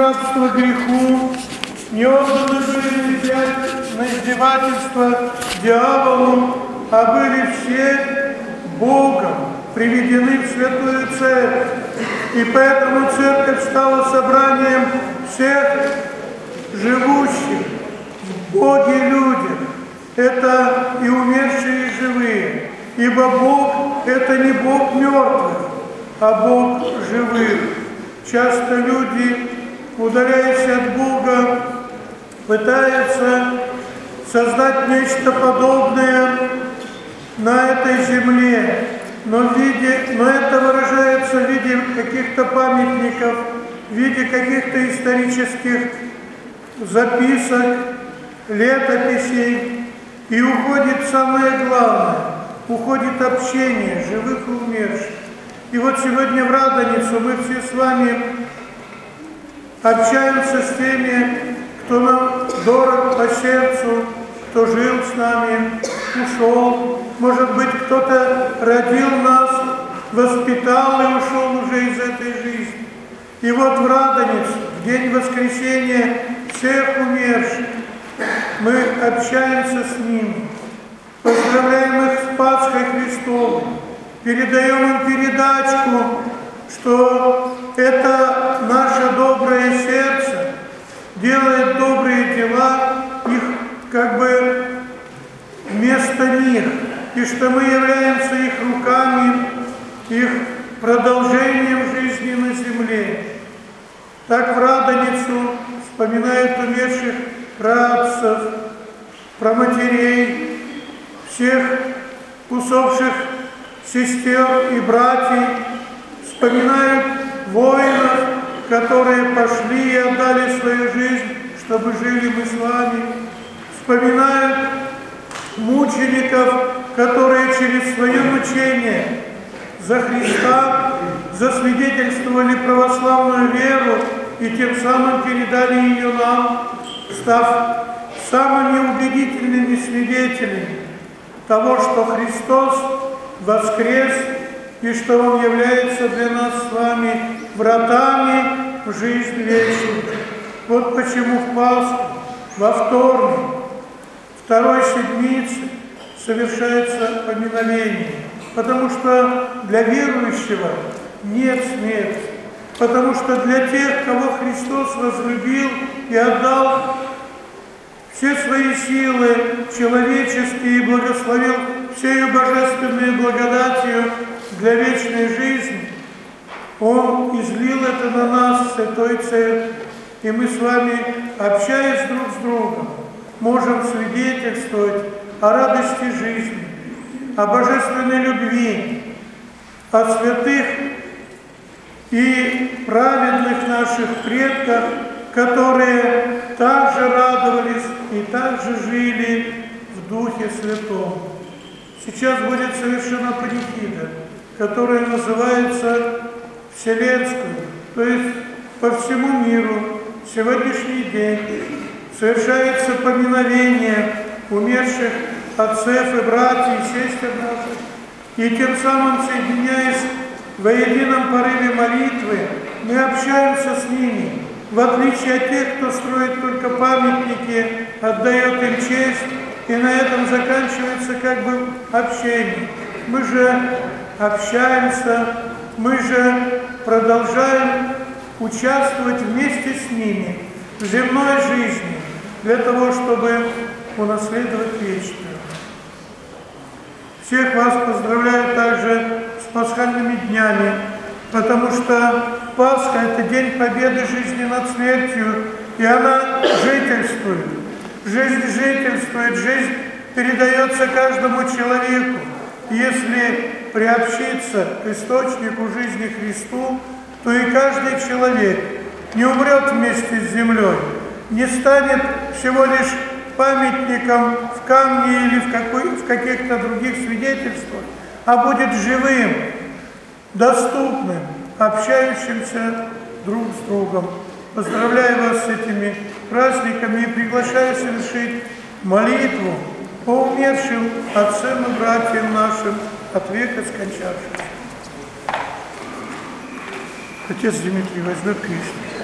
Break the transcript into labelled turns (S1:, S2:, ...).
S1: рабство греху, не отданы были взять на издевательство дьяволу, а были все Богом приведены в святую церковь. И поэтому церковь стала собранием всех живущих в Боге людях. Это и умершие, и живые. Ибо Бог – это не Бог мертвых, а Бог живых. Часто люди, удаляясь от Бога, пытаются создать нечто подобное на этой земле, но это выражается в виде каких-то памятников, в виде каких-то исторических записок, летописей, и уходит самое главное, уходит общение живых и умерших. И вот сегодня в Радоницу мы все с вами общаемся с теми, кто нам дорог по сердцу, кто жил с нами, ушел. Может быть, кто-то родил нас, воспитал и ушел уже из этой жизни. И вот в Радоницу, в день воскресения всех умерших, мы общаемся с ними, поздравляем их с Пасхой Христовой, передаем им передачку, что это наше доброе сердце делает добрые дела, их как бы вместо них, и что мы являемся их руками, их продолжением жизни на земле. Так в Радоницу вспоминают умерших праотцев, праматерей, всех усопших сестер и братьев, вспоминают воинов, которые пошли и отдали свою жизнь, чтобы жили мы с вами, вспоминают мучеников, которые через свое мучение за Христа засвидетельствовали православную веру и тем самым передали ее нам, став самыми убедительными свидетелями того, что Христос воскрес и что Он является для нас с вами вратами в жизнь вечную. Вот почему в Пасху, во вторник, второй седмицы совершается поминовение. Потому что для верующего нет смерти. Потому что для тех, кого Христос возлюбил и отдал все свои силы человеческие и благословил всею божественной благодатью для вечной жизни, Он излил это на нас, Святой Церкви. И мы с вами, общаясь друг с другом, можем свидетельствовать о радости жизни, о божественной любви, о святых и праведных наших предках, которые также радовались и также жили в Духе Святом. Сейчас будет совершена панихида, которая называется Вселенскую, то есть по всему миру сегодняшний день совершается поминовение умерших отцев и братьев, и сестер наших, и тем самым, соединяясь во едином порыве молитвы, мы общаемся с ними, в отличие от тех, кто строит только памятники, отдает им честь, и на этом заканчивается как бы общение. Мы же общаемся, мы же продолжаем участвовать вместе с ними в земной жизни, для того, чтобы унаследовать вечную. Всех вас поздравляю также с пасхальными днями, потому что Пасха – это день победы жизни над смертью, и она жительствует. Жизнь жительствует, жизнь передается каждому человеку. Если приобщиться к источнику жизни Христу, то и каждый человек не умрет вместе с землей, не станет всего лишь памятником в камне или в каких-то других свидетельствах, а будет живым, доступным, общающимся друг с другом. Поздравляю вас с этими праздниками и приглашаю совершить молитву по умершим отцам и братьям нашим, от века скончавшимся. Отец Дмитрий возьмет Кришну.